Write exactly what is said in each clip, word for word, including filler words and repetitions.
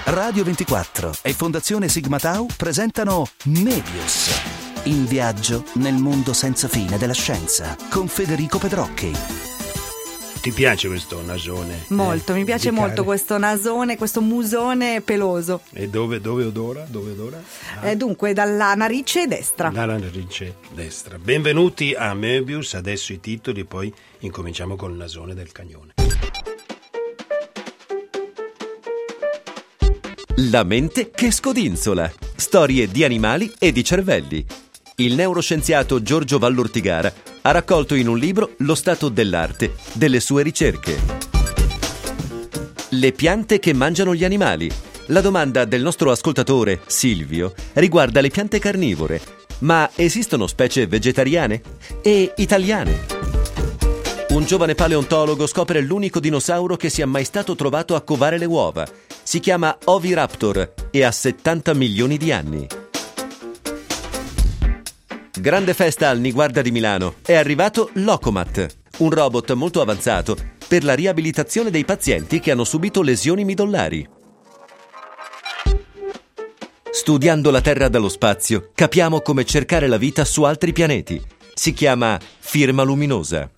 Radio ventiquattro e Fondazione Sigma Tau presentano Mebius, in viaggio nel mondo senza fine della scienza, con Federico Pedrocchi. Ti piace questo nasone? Molto, eh, mi piace molto care? questo nasone, questo musone peloso. E dove, dove odora? Dove odora? Ah. Eh, dunque, dalla narice destra. Dalla narice destra. Benvenuti a Mebius, adesso i titoli, poi incominciamo col nasone del cagnone. La mente che scodinzola. Storie di animali e di cervelli. Il neuroscienziato Giorgio Vallortigara ha raccolto in un libro lo stato dell'arte delle sue ricerche. Le piante che mangiano gli animali. La domanda del nostro ascoltatore, Silvio, riguarda le piante carnivore. Ma esistono specie vegetariane? E italiane? Un giovane paleontologo scopre l'unico dinosauro che sia mai stato trovato a covare le uova. Si chiama Oviraptor e ha settanta milioni di anni. Grande festa al Niguarda di Milano. È arrivato Locomat, un robot molto avanzato per la riabilitazione dei pazienti che hanno subito lesioni midollari. Studiando la Terra dallo spazio, capiamo come cercare la vita su altri pianeti. Si chiama Firma Luminosa.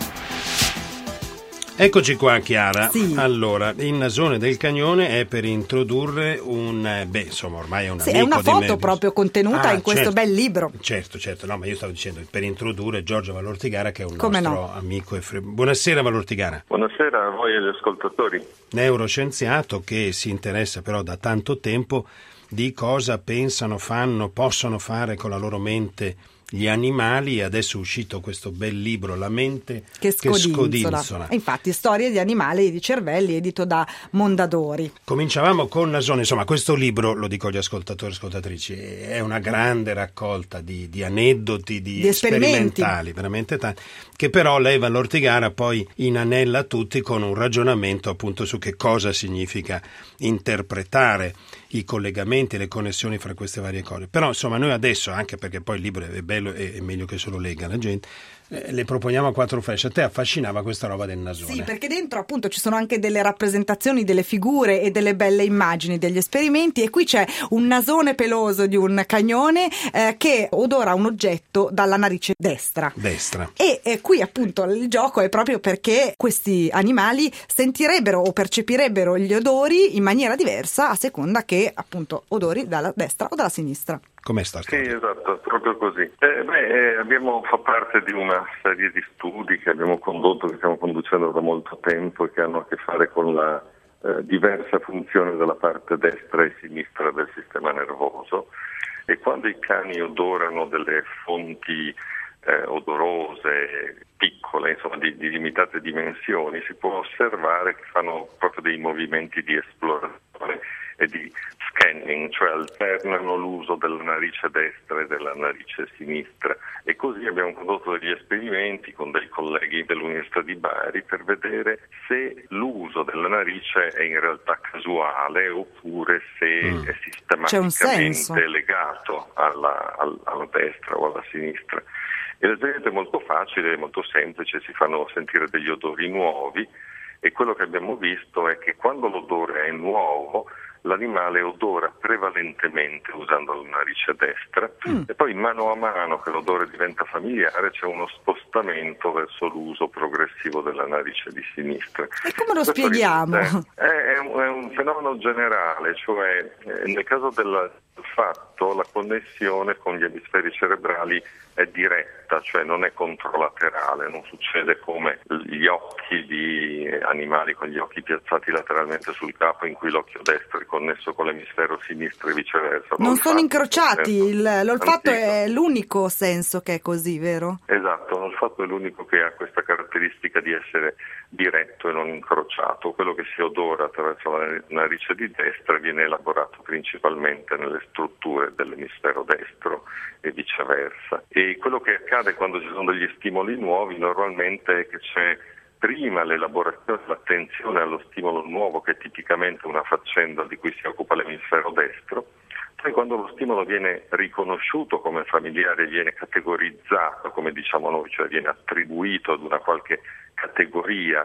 Eccoci qua, Chiara. Sì. Allora, il nasone del cagnone è per introdurre un... Beh, insomma, ormai è un Sì, amico è una di foto Mebius. proprio contenuta Ah, in questo certo. bel libro. Certo, certo. No, ma io stavo dicendo per introdurre Giorgio Vallortigara, che è un Come nostro no? amico. E fre... Buonasera, Vallortigara. Buonasera a voi e agli ascoltatori. Neuroscienziato che si interessa però da tanto tempo di cosa pensano, fanno, possono fare con la loro mente gli animali, e adesso è uscito questo bel libro, La mente Che che scodinzola. scodinzola. E infatti, storie di animali e di cervelli, edito da Mondadori. Cominciavamo con Nasone, insomma questo libro, lo dico agli ascoltatori e ascoltatrici, è una grande raccolta di, di aneddoti, di, Di esperimenti. sperimentali, veramente tanti, che però lei Vallortigara poi inanella tutti con un ragionamento appunto su che cosa significa interpretare i collegamenti e le connessioni fra queste varie cose. Però insomma noi adesso, anche perché poi il libro è bello e è meglio che se lo legga la gente, eh, le proponiamo a quattro flash. A te affascinava questa roba del nasone? Sì, perché dentro appunto ci sono anche delle rappresentazioni, delle figure e delle belle immagini degli esperimenti, e qui c'è un nasone peloso di un cagnone eh, che odora un oggetto dalla narice destra. Destra. E eh, qui appunto il gioco è proprio perché questi animali sentirebbero o percepirebbero gli odori in maniera diversa a seconda che appunto odori dalla destra o dalla sinistra. Com'è sta Sì, storia? esatto, proprio così. Eh, beh, eh, abbiamo fa parte di una serie di studi che abbiamo condotto, che stiamo conducendo da molto tempo e che hanno a che fare con la eh, diversa funzione della parte destra e sinistra del sistema nervoso, e quando i cani odorano delle fonti eh, odorose, piccole, insomma di, di limitate dimensioni, si può osservare che fanno proprio dei movimenti di esplorazione e di scanning, cioè alternano l'uso della narice destra e della narice sinistra, e così abbiamo condotto degli esperimenti con dei colleghi dell'Università di Bari per vedere se l'uso della narice è in realtà casuale oppure se mm. è C'è un senso. sistematicamente legato alla, alla, alla destra o alla sinistra. E l'esperimento è molto facile, è molto semplice, si fanno sentire degli odori nuovi, e quello che abbiamo visto è che quando l'odore è nuovo l'animale odora prevalentemente usando la narice destra mm. e poi mano a mano che l'odore diventa familiare c'è uno spostamento verso l'uso progressivo della narice di sinistra. E come lo Questo spieghiamo? È, è, un, è un fenomeno generale, cioè eh, nel caso del fatto la connessione con gli emisferi cerebrali è diretta, cioè non è controlaterale, non succede come gli occhi di animali con gli occhi piazzati lateralmente sul capo, in cui l'occhio destro è connesso con l'emisfero sinistro e viceversa. Non sono incrociati, il, l'olfatto antico. È l'unico senso che è così, vero? Esatto, l'olfatto è l'unico che ha questa caratteristica di essere diretto e non incrociato. Quello che si odora attraverso la narice di destra viene elaborato principalmente nelle strutture dell'emisfero destro e viceversa. E quello che accade quando ci sono degli stimoli nuovi normalmente è che c'è prima l'elaborazione, l'attenzione allo stimolo nuovo, che è tipicamente una faccenda di cui si occupa l'emisfero destro. Poi quando lo stimolo viene riconosciuto come familiare, viene categorizzato, come diciamo noi, cioè viene attribuito ad una qualche categoria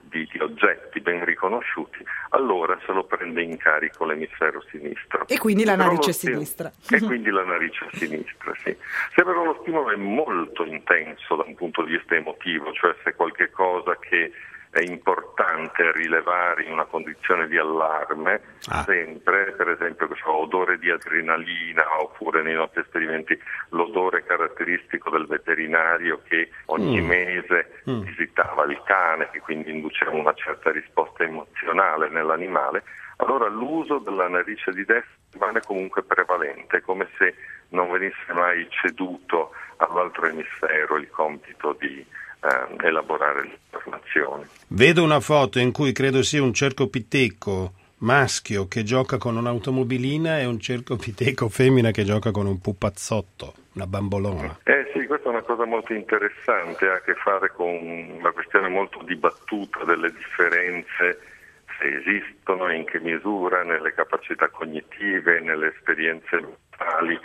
di, di oggetti ben riconosciuti, allora se lo prende in carico l'emisfero sinistro. E quindi la narice stim- sinistra. E quindi la narice sinistra, sì. Se però lo stimolo è molto intenso da un punto di vista emotivo, cioè se qualche cosa che è importante rilevare in una condizione di allarme, ah. sempre, per esempio, odore di adrenalina, oppure nei nostri esperimenti l'odore caratteristico del veterinario che ogni mm. mese mm. visitava il cane, che quindi induceva una certa risposta emozionale nell'animale, allora l'uso della narice di destra rimane comunque prevalente, come se non venisse mai ceduto all'altro emisfero il compito di eh, elaborare le informazioni. Vedo una foto in cui credo sia un cercopiteco maschio che gioca con un'automobilina e un cercopiteco femmina che gioca con un pupazzotto, una bambolona. Eh sì, questa è una cosa molto interessante, ha a che fare con una questione molto dibattuta delle differenze, se esistono e in che misura, nelle capacità cognitive, nelle esperienze mentali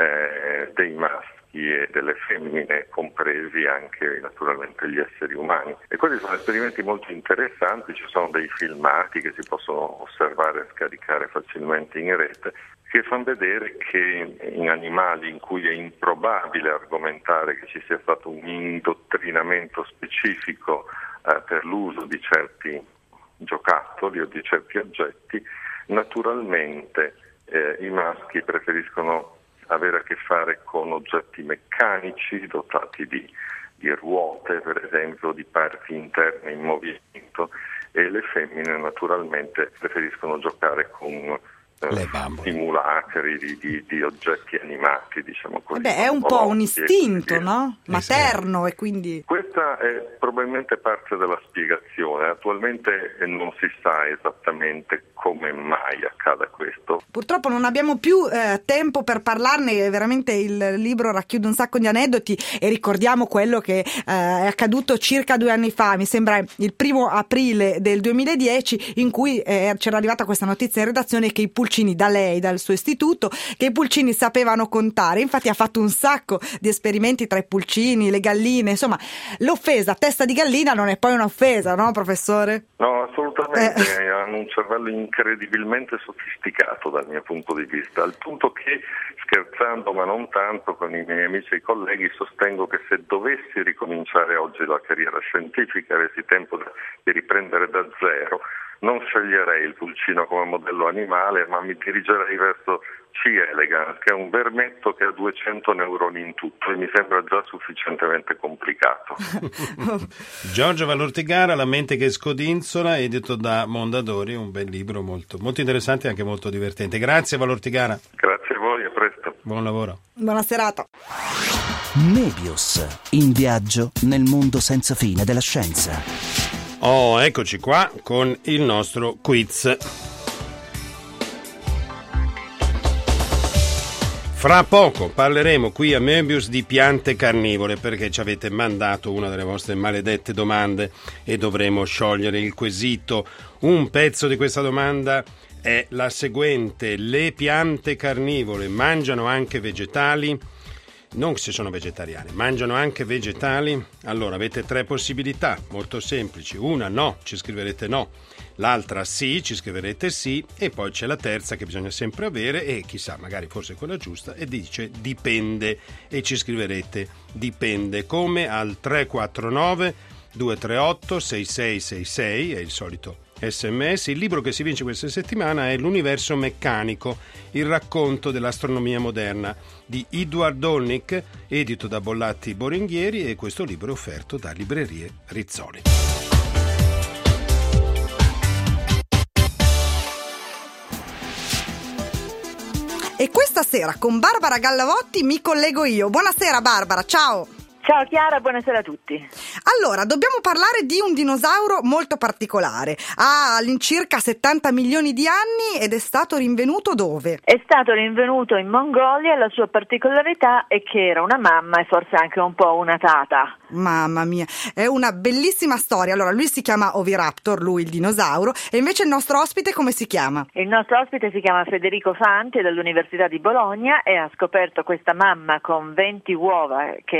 eh, dei maschi e delle femmine, compresi anche naturalmente gli esseri umani. E questi sono esperimenti molto interessanti, ci sono dei filmati che si possono osservare e scaricare facilmente in rete, che fanno vedere che in animali in cui è improbabile argomentare che ci sia stato un indottrinamento specifico eh, per l'uso di certi giocattoli o di certi oggetti, naturalmente eh, i maschi preferiscono avere a che fare con oggetti meccanici dotati di, di ruote, per esempio, di parti interne in movimento, e le femmine naturalmente preferiscono giocare con eh, simulacri di, di, di oggetti animati, diciamo così. Beh, è un po' un istinto, no? Materno, e quindi... Questa è probabilmente parte della spiegazione. Attualmente non si sa esattamente come mai accada questo. Purtroppo non abbiamo più eh, tempo per parlarne, veramente il libro racchiude un sacco di aneddoti, e ricordiamo quello che eh, è accaduto circa due anni fa, mi sembra il primo aprile del duemiladieci, in cui eh, c'era arrivata questa notizia in redazione che i pulcini, da lei, dal suo istituto, che i pulcini sapevano contare. Infatti ha fatto un sacco di esperimenti tra i pulcini, le galline, insomma l'offesa testa di gallina non è poi un'offesa, no professore? No, assolutamente, eh. hanno un cervello incredibilmente sofisticato dal mio punto di vista, al punto che, scherzando ma non tanto con i miei amici e colleghi, sostengo che se dovessi ricominciare oggi la carriera scientifica, avessi tempo di riprendere da zero, non sceglierei il pulcino come modello animale, ma mi dirigerei verso C. elegans, che è un vermetto che ha duecento neuroni in tutto, e mi sembra già sufficientemente complicato. Giorgio Valortigara, La mente che scodinzola, edito da Mondadori, un bel libro molto, molto interessante e anche molto divertente. Grazie Valortigara. Grazie a voi, a presto. Buon lavoro. Buona serata. Nebius, in viaggio nel mondo senza fine della scienza. Oh, eccoci qua con il nostro quiz. Fra poco parleremo qui a Möbius di piante carnivore, perché ci avete mandato una delle vostre maledette domande e dovremo sciogliere il quesito. Un pezzo di questa domanda è la seguente: le piante carnivore mangiano anche vegetali? Non se sono vegetariani, mangiano anche vegetali? Allora avete tre possibilità molto semplici: una no, ci scriverete no, l'altra sì, ci scriverete sì, e poi c'è la terza che bisogna sempre avere, e chissà, magari forse quella giusta, e dice dipende, e ci scriverete dipende, come al tre quattro nove due tre otto sei sei sei sei, è il solito sms. Il libro che si vince questa settimana è L'universo meccanico, il racconto dell'astronomia moderna di Edward Dolnik, edito da Bollatti Boringhieri, e questo libro è offerto da Librerie Rizzoli. E questa sera con Barbara Gallavotti mi collego io. Buonasera Barbara, ciao! Ciao Chiara, buonasera a tutti. Allora, dobbiamo parlare di un dinosauro molto particolare. Ha all'incirca settanta milioni di anni ed è stato rinvenuto dove? È stato rinvenuto in Mongolia, e la sua particolarità è che era una mamma e forse anche un po' una tata. Mamma mia, è una bellissima storia. Allora, lui si chiama Oviraptor, lui il dinosauro, e invece il nostro ospite come si chiama? Il nostro ospite si chiama Federico Fanti, dell'Università di Bologna, e ha scoperto questa mamma con venti uova che erano in fase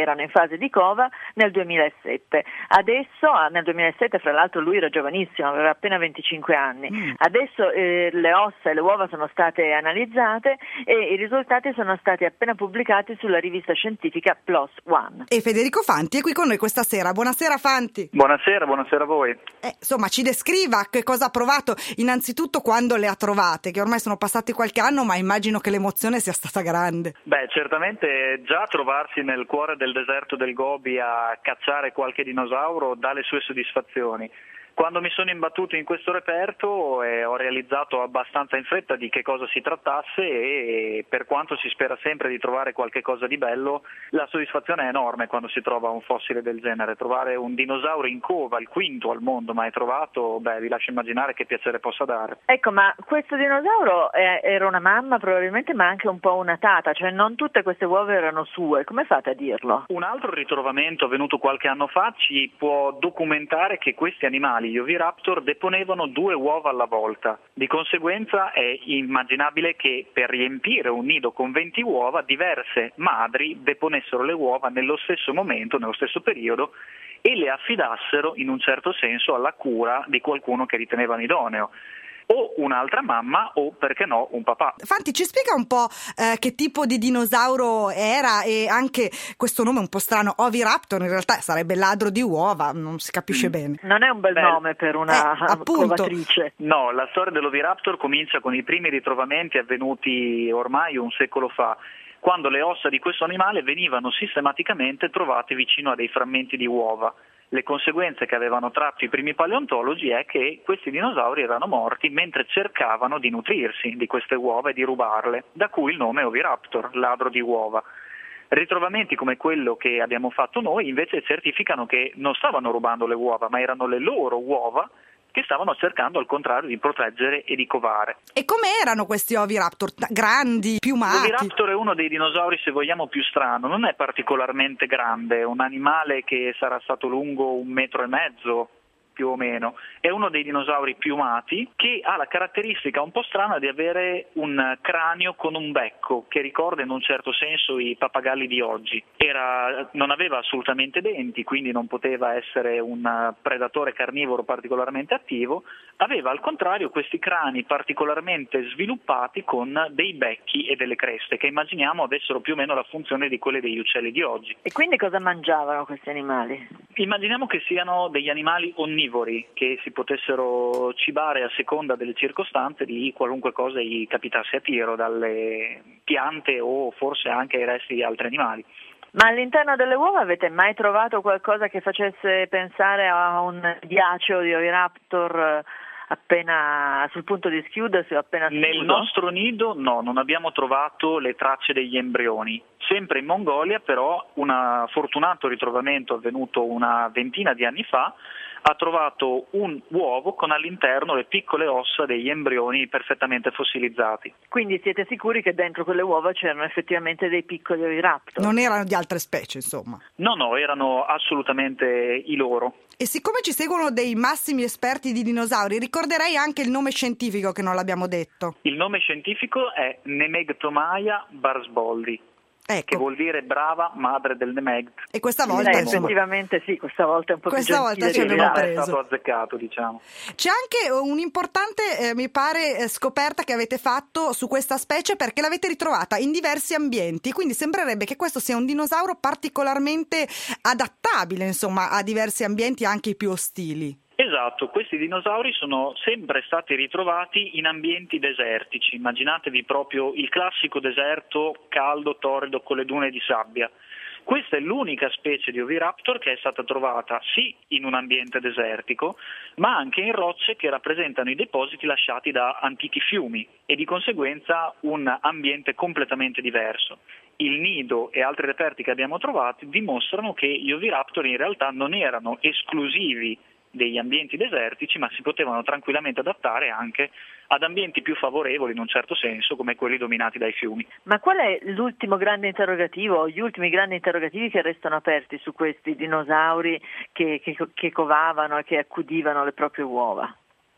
fase di cova nel duemilasette. Adesso, nel duemilasette fra l'altro lui era giovanissimo, aveva appena venticinque anni. Mm. Adesso eh, le ossa e le uova sono state analizzate e i risultati sono stati appena pubblicati sulla rivista scientifica PLOS ONE. E Federico Fanti è qui con noi questa sera. Buonasera Fanti. Buonasera, buonasera a voi. Eh, insomma, ci descriva che cosa ha provato innanzitutto quando le ha trovate, che ormai sono passati qualche anno, ma immagino che l'emozione sia stata grande. Beh, certamente già trovarsi nel cuore del deserto del Gobi a cacciare qualche dinosauro dà le sue soddisfazioni. Quando mi sono imbattuto in questo reperto eh, ho realizzato abbastanza in fretta di che cosa si trattasse e per quanto si spera sempre di trovare qualche cosa di bello, la soddisfazione è enorme quando si trova un fossile del genere. Trovare un dinosauro in cova, il quinto al mondo mai trovato, beh, vi lascio immaginare che piacere possa dare. Ecco, ma questo dinosauro è, era una mamma probabilmente, ma anche un po' una tata, cioè non tutte queste uova erano sue. Come fate a dirlo? Un altro ritrovamento avvenuto qualche anno fa ci può documentare che questi animali, gli oviraptor, deponevano due uova alla volta. Di conseguenza è immaginabile che per riempire un nido con venti uova diverse madri deponessero le uova nello stesso momento, nello stesso periodo, e le affidassero in un certo senso alla cura di qualcuno che ritenevano idoneo. O un'altra mamma o, perché no, un papà. Fanti, ci spiega un po' eh, che tipo di dinosauro era e anche questo nome un po' strano, Oviraptor, in realtà sarebbe ladro di uova, non si capisce mm. bene. Non è un bel Beh, nome per una eh, covatrice. No, la storia dell'Oviraptor comincia con i primi ritrovamenti avvenuti ormai un secolo fa, quando le ossa di questo animale venivano sistematicamente trovate vicino a dei frammenti di uova. Le conseguenze che avevano tratto i primi paleontologi è che questi dinosauri erano morti mentre cercavano di nutrirsi di queste uova e di rubarle, da cui il nome Oviraptor, ladro di uova. Ritrovamenti come quello che abbiamo fatto noi invece certificano che non stavano rubando le uova, ma erano le loro uova che stavano cercando al contrario di proteggere e di covare. E come erano questi Oviraptor? Grandi, piumati? L'Oviraptor è uno dei dinosauri, se vogliamo, più strano. Non è particolarmente grande, è un animale che sarà stato lungo un metro e mezzo, più o meno. È uno dei dinosauri piumati che ha la caratteristica un po' strana di avere un cranio con un becco che ricorda in un certo senso i pappagalli di oggi. Era, non aveva assolutamente denti, quindi non poteva essere un predatore carnivoro particolarmente attivo. Aveva al contrario questi crani particolarmente sviluppati con dei becchi e delle creste che immaginiamo avessero più o meno la funzione di quelle degli uccelli di oggi. E quindi cosa mangiavano questi animali? Immaginiamo che siano degli animali onnivori che si potessero cibare a seconda delle circostanze di qualunque cosa gli capitasse a tiro, dalle piante o forse anche ai resti di altri animali. Ma all'interno delle uova avete mai trovato qualcosa che facesse pensare a un diaceo di Oviraptor appena sul punto di schiudersi o appena schiuso? Nel nostro nido no, non abbiamo trovato le tracce degli embrioni. Sempre in Mongolia però un fortunato ritrovamento avvenuto una ventina di anni fa ha trovato un uovo con all'interno le piccole ossa degli embrioni perfettamente fossilizzati. Quindi siete sicuri che dentro quelle uova c'erano effettivamente dei piccoli Oviraptor? Non erano di altre specie, insomma. No, no, erano assolutamente i loro. E siccome ci seguono dei massimi esperti di dinosauri, ricorderei anche il nome scientifico che non l'abbiamo detto. Il nome scientifico è Nemegtomaia barsboldi. Ecco. Che vuol dire brava madre del Nemegt. E questa volta eh, insomma, effettivamente sì, questa volta è un po' questa più volta gentile. ci abbiamo preso. È stato azzeccato, diciamo. C'è anche un'importante, eh, mi pare, eh, scoperta che avete fatto su questa specie, perché l'avete ritrovata in diversi ambienti, quindi sembrerebbe che questo sia un dinosauro particolarmente adattabile, insomma, a diversi ambienti, anche i più ostili. Esatto, questi dinosauri sono sempre stati ritrovati in ambienti desertici. Immaginatevi proprio il classico deserto caldo, torrido, con le dune di sabbia. Questa è l'unica specie di Oviraptor che è stata trovata sì in un ambiente desertico, ma anche in rocce che rappresentano i depositi lasciati da antichi fiumi e di conseguenza un ambiente completamente diverso. Il nido e altri reperti che abbiamo trovato dimostrano che gli Oviraptor in realtà non erano esclusivi degli ambienti desertici, ma si potevano tranquillamente adattare anche ad ambienti più favorevoli in un certo senso, come quelli dominati dai fiumi. Ma qual è l'ultimo grande interrogativo, gli ultimi grandi interrogativi che restano aperti su questi dinosauri che, che, che covavano e che accudivano le proprie uova?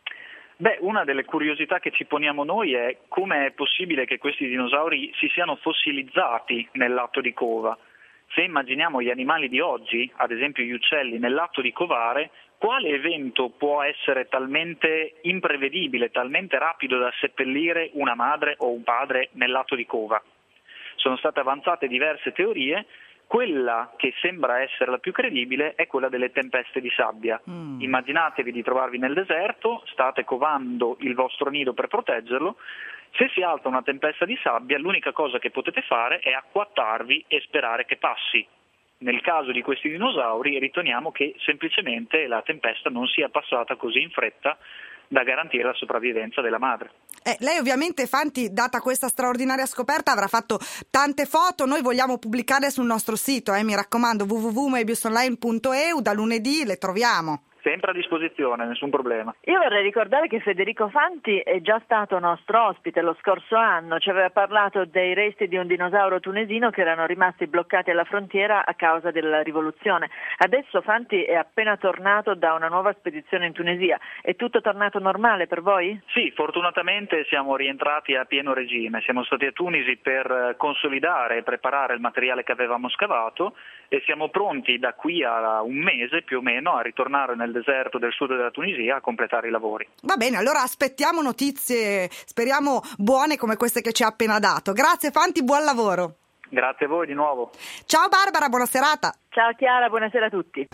Beh, una delle curiosità che ci poniamo noi è come è possibile che questi dinosauri si siano fossilizzati nell'atto di cova. se immaginiamo gli animali di oggi, ad esempio gli uccelli, nell'atto di covare, quale evento può essere talmente imprevedibile, talmente rapido da seppellire una madre o un padre nell'atto di cova? Sono state avanzate diverse teorie. Quella che sembra essere la più credibile è quella delle tempeste di sabbia. Mm. Immaginatevi di trovarvi nel deserto, state covando il vostro nido per proteggerlo. Se si alza una tempesta di sabbia, l'unica cosa che potete fare è acquattarvi e sperare che passi. Nel caso di questi dinosauri riteniamo che semplicemente la tempesta non sia passata così in fretta da garantire la sopravvivenza della madre. Eh, lei ovviamente, Fanti, data questa straordinaria scoperta, avrà fatto tante foto. Noi vogliamo pubblicarle sul nostro sito, eh, mi raccomando, w w w punto mebius online punto e u. Da lunedì le troviamo. Sempre a disposizione, nessun problema. Io vorrei ricordare che Federico Fanti è già stato nostro ospite lo scorso anno, ci aveva parlato dei resti di un dinosauro tunisino che erano rimasti bloccati alla frontiera a causa della rivoluzione. Adesso Fanti è appena tornato da una nuova spedizione in Tunisia. È tutto tornato normale per voi? Sì, fortunatamente siamo rientrati a pieno regime. Siamo stati a Tunisi per consolidare e preparare il materiale che avevamo scavato e siamo pronti da qui a un mese più o meno a ritornare nel deserto del sud della Tunisia a completare i lavori. Va bene, allora aspettiamo notizie, speriamo buone come queste che ci ha appena dato. Grazie Fanti, buon lavoro. Grazie a voi di nuovo. Ciao Barbara, buona serata. Ciao Chiara, buonasera a tutti.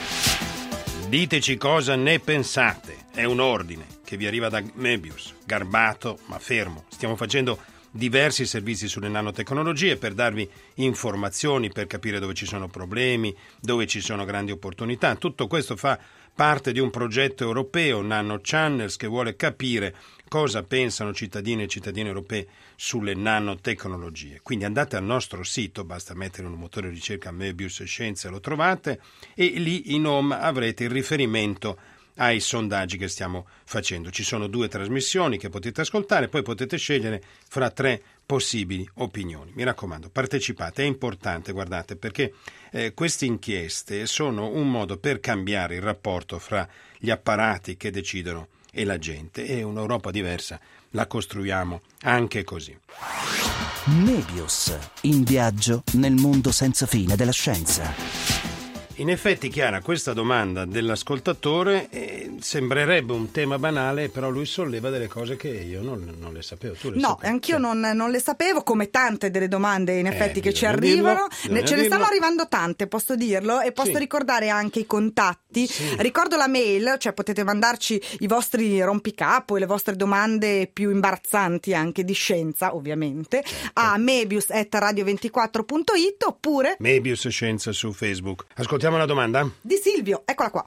Diteci cosa ne pensate. È un ordine che vi arriva da Mebius, garbato ma fermo. Stiamo facendo diversi servizi sulle nanotecnologie per darvi informazioni, per capire dove ci sono problemi, dove ci sono grandi opportunità. Tutto questo fa parte di un progetto europeo, Nano Channels, che vuole capire cosa pensano cittadini e cittadine europei sulle nanotecnologie. Quindi andate al nostro sito, basta mettere un motore di ricerca Mebius Scienze, lo trovate, e lì in home avrete il riferimento ai sondaggi che stiamo facendo. Ci sono due trasmissioni che potete ascoltare, poi potete scegliere fra tre possibili opinioni. Mi raccomando, partecipate, è importante, guardate, perché eh, queste inchieste sono un modo per cambiare il rapporto fra gli apparati che decidono e la gente, e un'Europa diversa la costruiamo anche così. Mebius, in viaggio nel mondo senza fine della scienza. In effetti, Chiara, questa domanda dell'ascoltatore eh, sembrerebbe un tema banale, però lui solleva delle cose che io non, non le sapevo. Tu le no, sapevi? anch'io non, non le sapevo, come tante delle domande in effetti eh, che ci dirlo, arrivano. Ne, ce ne stanno dirlo. arrivando tante, posso dirlo, e posso sì. ricordare anche i contatti. Sì. Ricordo la mail, cioè potete mandarci i vostri rompicapo e le vostre domande più imbarazzanti anche di scienza, ovviamente, certo. a mebius chiocciola radio ventiquattro punto it oppure Mebius Scienza su Facebook. Ascoltiamo una domanda? Di Silvio, eccola qua.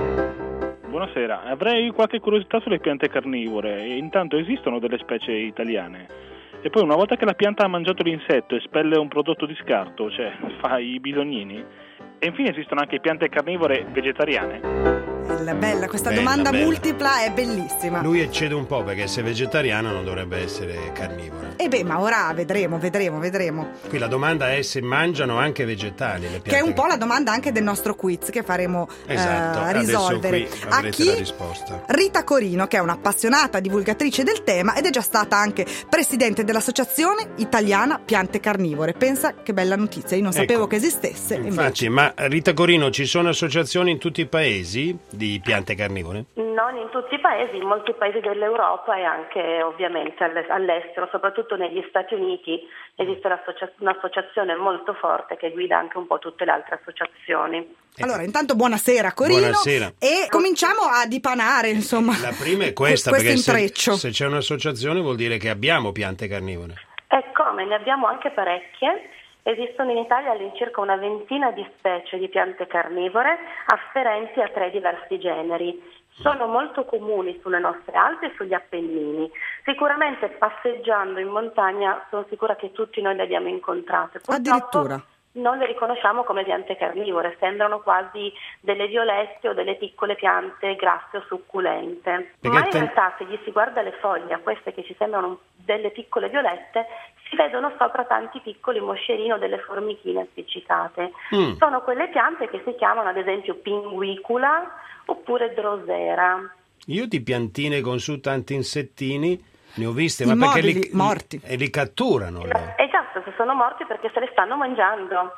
Buonasera, avrei qualche curiosità sulle piante carnivore. Intanto esistono delle specie italiane? E poi una volta che la pianta ha mangiato l'insetto espelle un prodotto di scarto, cioè fa i bisognini? E infine esistono anche piante carnivore vegetariane? Bella, bella, questa Bella, domanda bella. multipla è bellissima. Lui eccede un po' perché se è vegetariano non dovrebbe essere carnivoro. E beh, ma ora vedremo, vedremo, vedremo. Qui la domanda è se mangiano anche vegetali le piante. Che è un po' la domanda anche del nostro quiz che faremo esatto, eh, risolvere. Adesso qui A avrete chi? la risposta. Rita Corino, che è un'appassionata divulgatrice del tema ed è già stata anche presidente dell'Associazione Italiana Piante Carnivore. Pensa che bella notizia, io non Ecco, sapevo che esistesse. Infatti, invece. ma Rita Corino, ci sono associazioni in tutti i paesi di piante carnivore? Non in tutti i paesi, in molti paesi dell'Europa e anche ovviamente all'estero, soprattutto negli Stati Uniti esiste un'associazione molto forte che guida anche un po' tutte le altre associazioni. Allora, intanto buonasera Corino. Buonasera. E cominciamo a dipanare, insomma. La prima è questa, questo perché intreccio. se, se c'è un'associazione vuol dire che abbiamo piante carnivore. E come, ne abbiamo anche parecchie. Esistono in Italia all'incirca una ventina di specie di piante carnivore afferenti a tre diversi generi. Sono molto comuni sulle nostre Alpi e sugli Appennini. Sicuramente passeggiando in montagna sono sicura che tutti noi le abbiamo incontrate. Purtroppo Addirittura. non le riconosciamo come piante carnivore, sembrano quasi delle violette o delle piccole piante grasse o succulente. Perché Ma in te... realtà se gli si guarda le foglie, a queste che ci sembrano delle piccole violette, si vedono sopra tanti piccoli moscerini o delle formichine appiccicate. Mm. Sono quelle piante che si chiamano ad esempio pinguicula oppure drosera. Io di piantine con su tanti insettini ne ho viste, Immobili, ma perché li, morti. E li catturano. Esatto, se sono morti perché se le stanno mangiando.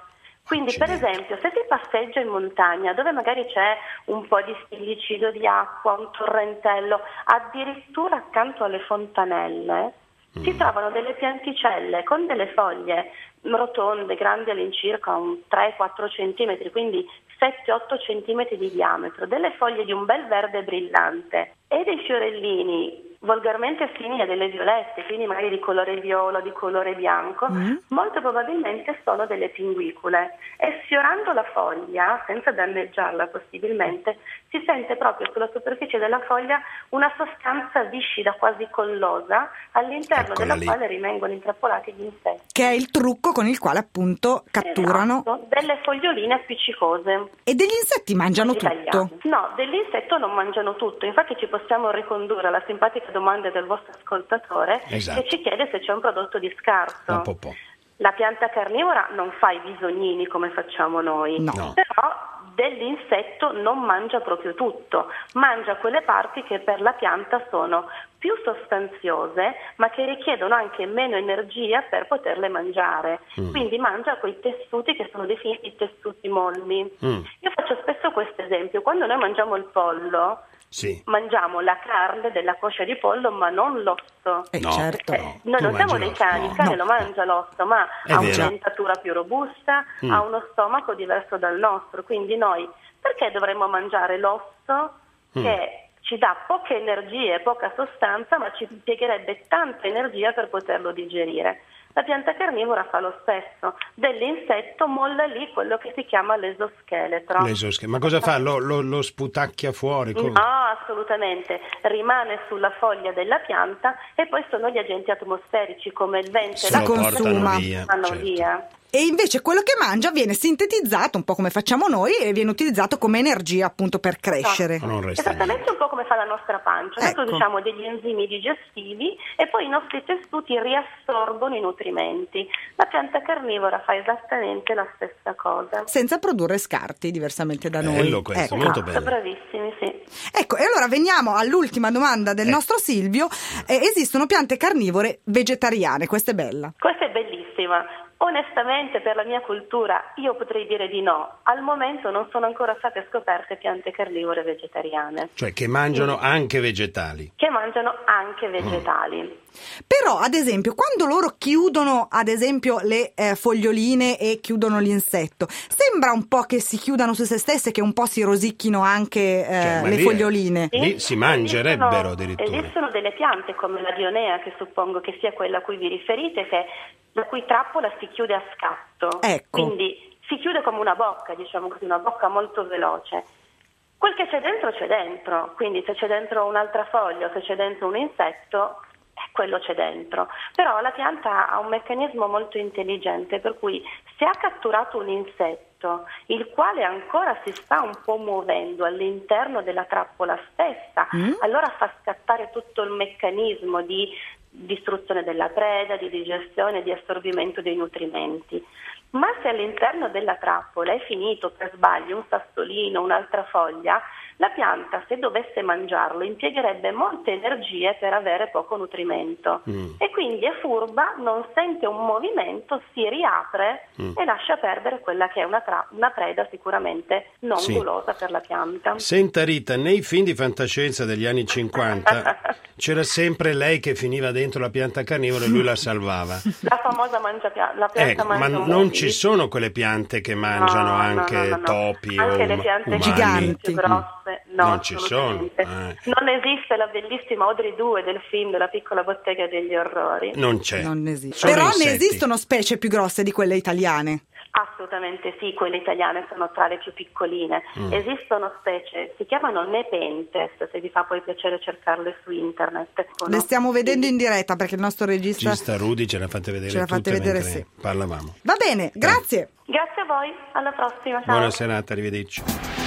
Quindi per esempio se si passeggia in montagna dove magari c'è un po' di stillicido di acqua, un torrentello, addirittura accanto alle fontanelle mm. si trovano delle pianticelle con delle foglie rotonde, grandi all'incirca un tre quattro centimetri, quindi sette otto centimetri di diametro, delle foglie di un bel verde brillante e dei fiorellini volgarmente simili a delle violette, quindi magari di colore viola, di colore bianco, mm. molto probabilmente sono delle pinguicule e sfiorando la foglia, senza danneggiarla possibilmente, si sente proprio sulla superficie della foglia una sostanza viscida, quasi collosa, all'interno Eccola della lì. quale rimangono intrappolati gli insetti. Che è il trucco con il quale appunto catturano esatto, delle foglioline appiccicose. E degli insetti mangiano tutto? No, dell'insetto non mangiano tutto, infatti ci possiamo ricondurre alla simpatica domanda del vostro ascoltatore esatto. che ci chiede se c'è un prodotto di scarto. Un po' po'. La pianta carnivora non fa i bisognini come facciamo noi, no. No. però dell'insetto non mangia proprio tutto, mangia quelle parti che per la pianta sono più sostanziose ma che richiedono anche meno energia per poterle mangiare, mm. quindi mangia quei tessuti che sono definiti tessuti molli. Mm. Io faccio spesso questo esempio: quando noi mangiamo il pollo Sì. mangiamo la carne della coscia di pollo ma non l'osso. Eh, no, certo. no. Noi Tu non siamo mangi dei cani, il l'osso. cane No. lo mangia l'osso, ma È ha vero. una dentatura più robusta, Mm. ha uno stomaco diverso dal nostro, quindi noi perché dovremmo mangiare l'osso Mm. che ci dà poche energie, poca sostanza, ma ci impiegherebbe tanta energia per poterlo digerire? La pianta carnivora fa lo stesso, dell'insetto molla lì quello che si chiama l'esoscheletro. L'esoscheletro. Ma cosa fa? Lo, lo, lo sputacchia fuori? Come? No, assolutamente, rimane sulla foglia della pianta e poi sono gli agenti atmosferici come il vento Si e la consuma. via, vanno certo. via. E invece quello che mangia viene sintetizzato, un po' come facciamo noi, e viene utilizzato come energia appunto per crescere. Non resta Esattamente niente. un po' come fa la nostra pancia. Noi Ecco. produciamo degli enzimi digestivi e poi i nostri tessuti riassorbono i nutrimenti. La pianta carnivora fa esattamente la stessa cosa. Senza produrre scarti, diversamente da noi. Bello questo, Ecco. molto Esatto, bello. bravissimi, sì. Ecco, e allora veniamo all'ultima domanda del Eh. nostro Silvio. Eh, esistono piante carnivore vegetariane, questa è bella. Questa è bellissima. Onestamente, per la mia cultura, io potrei dire di no. Al momento non sono ancora state scoperte piante carnivore vegetariane. Cioè che mangiano anche vegetali. Che mangiano anche vegetali. Però, ad esempio, quando loro chiudono, ad esempio, le eh, foglioline e chiudono l'insetto, sembra un po' che si chiudano su se stesse, che un po' si rosicchino anche eh, Cioè, ma le lì- foglioline. Lì si mangerebbero Esistono- addirittura. Esistono delle piante come la dionea, che suppongo che sia quella a cui vi riferite, che la cui trappola si chiude a scatto. Ecco. Quindi si chiude come una bocca, diciamo così, una bocca molto veloce. Quel che c'è dentro c'è dentro, quindi se c'è dentro un'altra foglia o se c'è dentro un insetto, eh, quello c'è dentro. Però la pianta ha un meccanismo molto intelligente, per cui se ha catturato un insetto, il quale ancora si sta un po' muovendo all'interno della trappola stessa, Mm. allora fa scattare tutto il meccanismo di distruzione della preda, di digestione, di assorbimento dei nutrimenti. Ma se all'interno della trappola è finito per sbaglio un sassolino, un'altra foglia, la pianta, se dovesse mangiarlo, impiegherebbe molte energie per avere poco nutrimento. Mm. E quindi è furba, non sente un movimento, si riapre Mm. e lascia perdere quella che è una, tra- una preda sicuramente non Sì. golosa per la pianta. Senta Rita, nei film di fantascienza degli anni cinquanta c'era sempre lei che finiva dentro la pianta carnivora e lui la salvava. La famosa mangia pia- la pianta Ecco, mangia ma uomini. non ci sono quelle piante che mangiano No, no, anche no, no, no. topi Anche o le um- piante umani? giganti. più grosse, no, Non ci sono, assolutamente. eh. Non esiste la bellissima Audrey due del film della piccola bottega degli orrori. Non c'è. Non esiste. Sono Però insetti. ne esistono specie più grosse di quelle italiane. Assolutamente sì, quelle italiane sono tra le più piccoline. Mm. Esistono specie, si chiamano nepentes, se vi fa poi piacere cercarle su internet. Le stiamo vedendo in diretta perché il nostro regista... Ci sta Rudy, ce l'ha fatte vedere Ce l'ha fatte tutte vedere, mentre sì. parlavamo. Va bene, grazie. Grazie a voi, alla prossima. Ciao. Buona serata, arrivederci.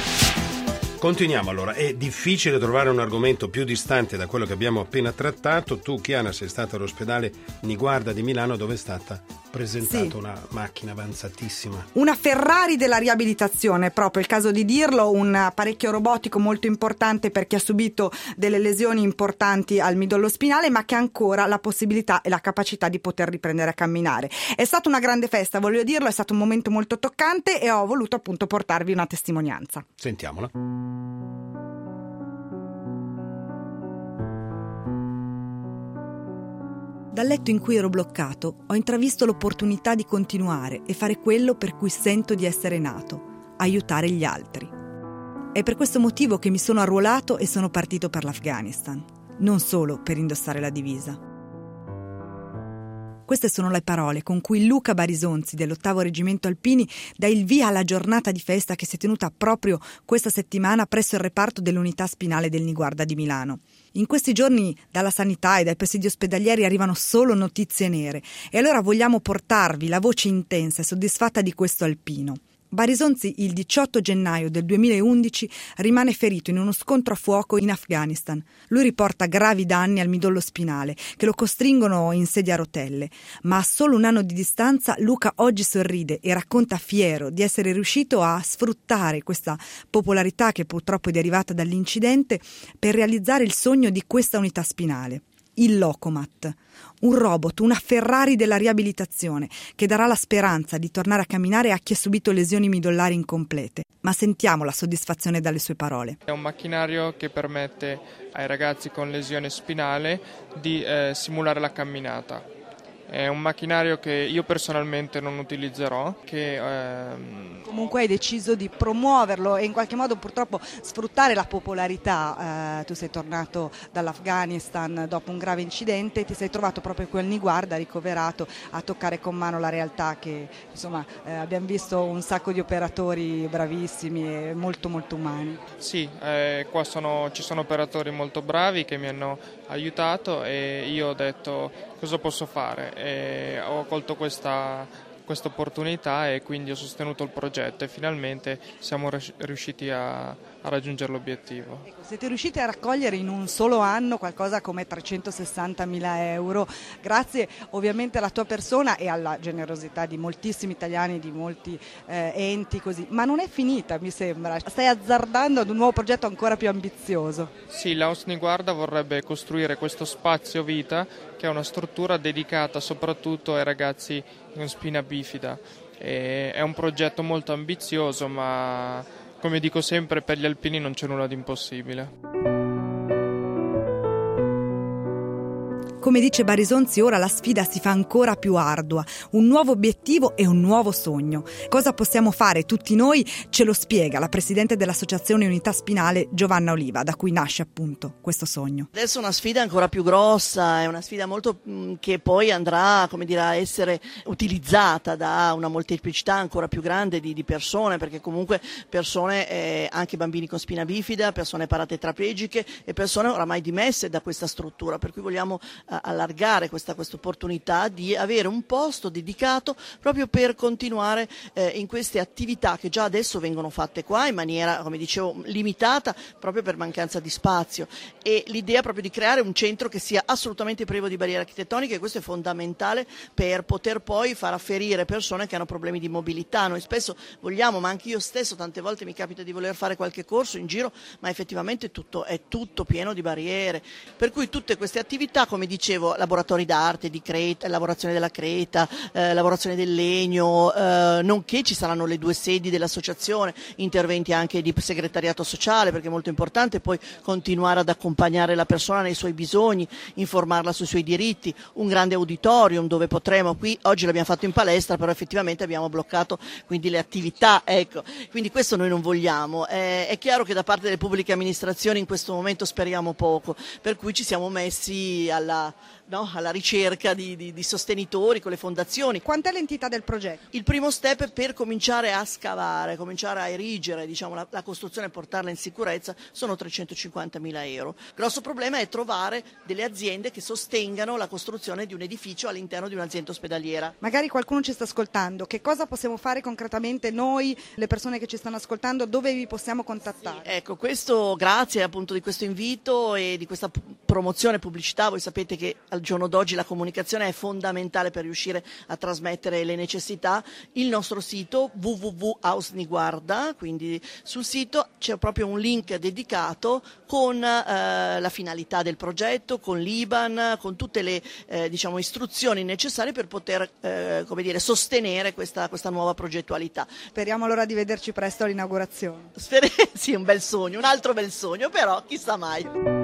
Continuiamo allora, è difficile trovare un argomento più distante da quello che abbiamo appena trattato. Tu, Chiara, sei stata all'ospedale Niguarda di Milano, dove è stata presentato Sì. una macchina avanzatissima. Una Ferrari della riabilitazione, proprio il caso di dirlo, un apparecchio robotico molto importante per chi ha subito delle lesioni importanti al midollo spinale, ma che ha ancora la possibilità e la capacità di poter riprendere a camminare. È stata una grande festa, voglio dirlo, è stato un momento molto toccante e ho voluto appunto portarvi una testimonianza. Sentiamola. Dal letto in cui ero bloccato ho intravisto l'opportunità di continuare e fare quello per cui sento di essere nato, aiutare gli altri. È per questo motivo che mi sono arruolato e sono partito per l'Afghanistan, non solo per indossare la divisa. Queste sono le parole con cui Luca Barisonzi dell'ottavo Reggimento Alpini dà il via alla giornata di festa che si è tenuta proprio questa settimana presso il reparto dell'unità spinale del Niguarda di Milano. In questi giorni dalla sanità e dai presidi ospedalieri arrivano solo notizie nere e allora vogliamo portarvi la voce intensa e soddisfatta di questo alpino. Barisonzi il diciotto gennaio del duemilaundici rimane ferito in uno scontro a fuoco in Afghanistan. Lui riporta gravi danni al midollo spinale che lo costringono in sedia a rotelle, ma a solo un anno di distanza Luca oggi sorride e racconta fiero di essere riuscito a sfruttare questa popolarità che purtroppo è derivata dall'incidente per realizzare il sogno di questa unità spinale. Il Locomat, un robot, una Ferrari della riabilitazione che darà la speranza di tornare a camminare a chi ha subito lesioni midollari incomplete. Ma sentiamo la soddisfazione dalle sue parole. È un macchinario che permette ai ragazzi con lesione spinale di eh, simulare la camminata. È un macchinario che io personalmente non utilizzerò, che ehm... comunque hai deciso di promuoverlo e in qualche modo purtroppo sfruttare la popolarità. Eh, tu sei tornato dall'Afghanistan dopo un grave incidente, ti sei trovato proprio qui al Niguarda, ricoverato, a toccare con mano la realtà che insomma eh, abbiamo visto un sacco di operatori bravissimi e molto molto umani. Sì, eh, qua sono, ci sono operatori molto bravi che mi hanno aiutato e io ho detto cosa posso fare. E ho colto questa, questa opportunità e quindi ho sostenuto il progetto e finalmente siamo riusciti a, a raggiungere l'obiettivo. Ecco, siete riusciti a raccogliere in un solo anno qualcosa come trecentosessantamila euro, grazie ovviamente alla tua persona e alla generosità di moltissimi italiani, di molti eh, enti così, ma non è finita mi sembra, stai azzardando ad un nuovo progetto ancora più ambizioso. Sì, l'A O S Niguarda vorrebbe costruire questo spazio vita che è una struttura dedicata soprattutto ai ragazzi con spina bifida. E è un progetto molto ambizioso, ma come dico sempre per gli alpini non c'è nulla di impossibile. Come dice Barisonzi, ora la sfida si fa ancora più ardua, un nuovo obiettivo e un nuovo sogno. Cosa possiamo fare tutti noi? Ce lo spiega la presidente dell'Associazione Unità Spinale Giovanna Oliva, da cui nasce appunto questo sogno. Adesso è una sfida ancora più grossa, è una sfida molto mh, che poi andrà, come dire, a essere utilizzata da una molteplicità ancora più grande di, di persone, perché comunque persone, eh, anche bambini con spina bifida, persone paratetrapegiche e persone oramai dimesse da questa struttura, per cui vogliamo eh, allargare questa opportunità di avere un posto dedicato proprio per continuare eh, in queste attività che già adesso vengono fatte qua in maniera, come dicevo, limitata proprio per mancanza di spazio, e l'idea proprio di creare un centro che sia assolutamente privo di barriere architettoniche, e questo è fondamentale per poter poi far afferire persone che hanno problemi di mobilità. Noi spesso vogliamo, ma anche io stesso tante volte mi capita di voler fare qualche corso in giro, ma effettivamente tutto, è tutto pieno di barriere, per cui tutte queste attività, come dicevo, laboratori d'arte, di creta, lavorazione della creta, eh, lavorazione del legno, eh, nonché ci saranno le due sedi dell'associazione, interventi anche di segretariato sociale, perché è molto importante poi continuare ad accompagnare la persona nei suoi bisogni, informarla sui suoi diritti, un grande auditorium dove potremo, qui oggi l'abbiamo fatto in palestra, però effettivamente abbiamo bloccato quindi le attività, ecco, quindi questo noi non vogliamo. Eh, è chiaro che da parte delle pubbliche amministrazioni in questo momento speriamo poco, per cui ci siamo messi alla No, alla ricerca di, di, di sostenitori con le fondazioni. Quant'è l'entità del progetto? Il primo step è per cominciare a scavare, cominciare a erigere, diciamo, la, la costruzione e portarla in sicurezza, sono trecentocinquantamila euro. Il grosso problema è trovare delle aziende che sostengano la costruzione di un edificio all'interno di un'azienda ospedaliera. Magari qualcuno ci sta ascoltando, che cosa possiamo fare concretamente noi, le persone che ci stanno ascoltando, dove vi possiamo contattare? Sì, ecco, questo grazie appunto di questo invito e di questa promozione e pubblicità. Voi sapete che al giorno d'oggi la comunicazione è fondamentale per riuscire a trasmettere le necessità. Il nostro sito w w w punto Ausniguarda, quindi sul sito c'è proprio un link dedicato con eh, la finalità del progetto, con l'I B A N, con tutte le eh, diciamo istruzioni necessarie per poter eh, come dire, sostenere questa, questa nuova progettualità. Speriamo allora di vederci presto all'inaugurazione. Spero, sì, un bel sogno, un altro bel sogno, però chissà mai.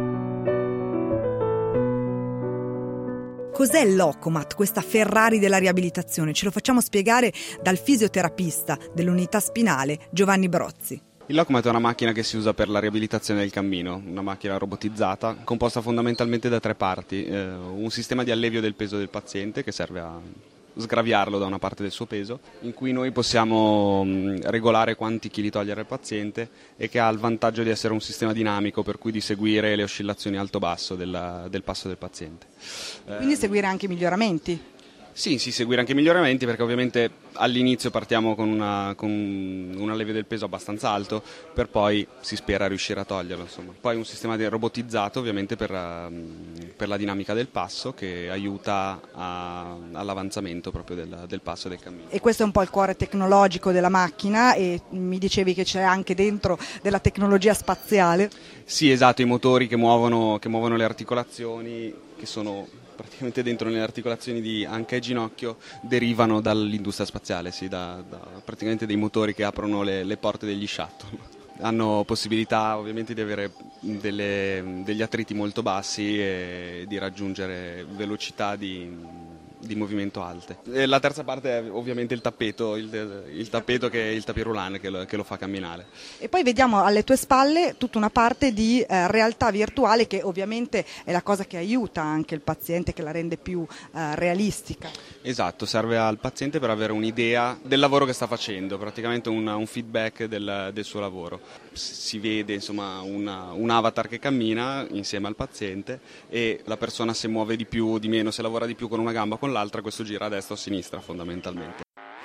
Cos'è l'Ocomat, questa Ferrari della riabilitazione? Ce lo facciamo spiegare dal fisioterapista dell'unità spinale Giovanni Brozzi. Il Locomat è una macchina che si usa per la riabilitazione del cammino, una macchina robotizzata composta fondamentalmente da tre parti, eh, un sistema di allevio del peso del paziente che serve a sgraviarlo da una parte del suo peso, in cui noi possiamo mh, regolare quanti chili togliere al paziente e che ha il vantaggio di essere un sistema dinamico, per cui di seguire le oscillazioni alto-basso della, del passo del paziente. Quindi eh, seguire anche i miglioramenti? Sì, sì, seguire anche i miglioramenti, perché ovviamente all'inizio partiamo con, una, con un allevio del peso abbastanza alto, per poi si spera riuscire a toglierlo. Insomma. Poi un sistema robotizzato ovviamente per, per la dinamica del passo, che aiuta a, all'avanzamento proprio del, del passo e del cammino. E questo è un po' il cuore tecnologico della macchina, e mi dicevi che c'è anche dentro della tecnologia spaziale? Sì, esatto, i motori che muovono, che muovono le articolazioni, che sono praticamente dentro nelle articolazioni di anca e ginocchio, derivano dall'industria spaziale, sì, da, da praticamente dei motori che aprono le, le porte degli shuttle. Hanno possibilità ovviamente di avere delle, degli attriti molto bassi e di raggiungere velocità di, di movimento alte. E la terza parte è ovviamente il tappeto, il, il tappeto che è il tapirulan che lo, che lo fa camminare. E poi vediamo alle tue spalle tutta una parte di eh, realtà virtuale, che ovviamente è la cosa che aiuta anche il paziente, che la rende più eh, realistica. Esatto, serve al paziente per avere un'idea del lavoro che sta facendo, praticamente un, un feedback del, del suo lavoro. Si vede insomma una, un avatar che cammina insieme al paziente, e la persona se muove di più o di meno, se lavora di più con una gamba o con l'altra, questo gira a destra o a sinistra fondamentalmente.